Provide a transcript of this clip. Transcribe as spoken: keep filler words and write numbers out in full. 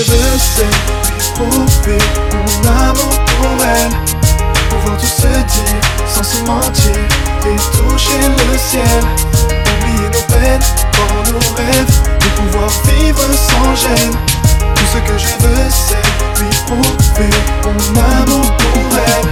veux c'est lui prouver mon amour pour elle. Pouvoir tout se dire sans se mentir et toucher le ciel. Oublier nos peines, voir nos rêves et pouvoir vivre sans gêne. Tout ce que je veux c'est lui prouver mon amour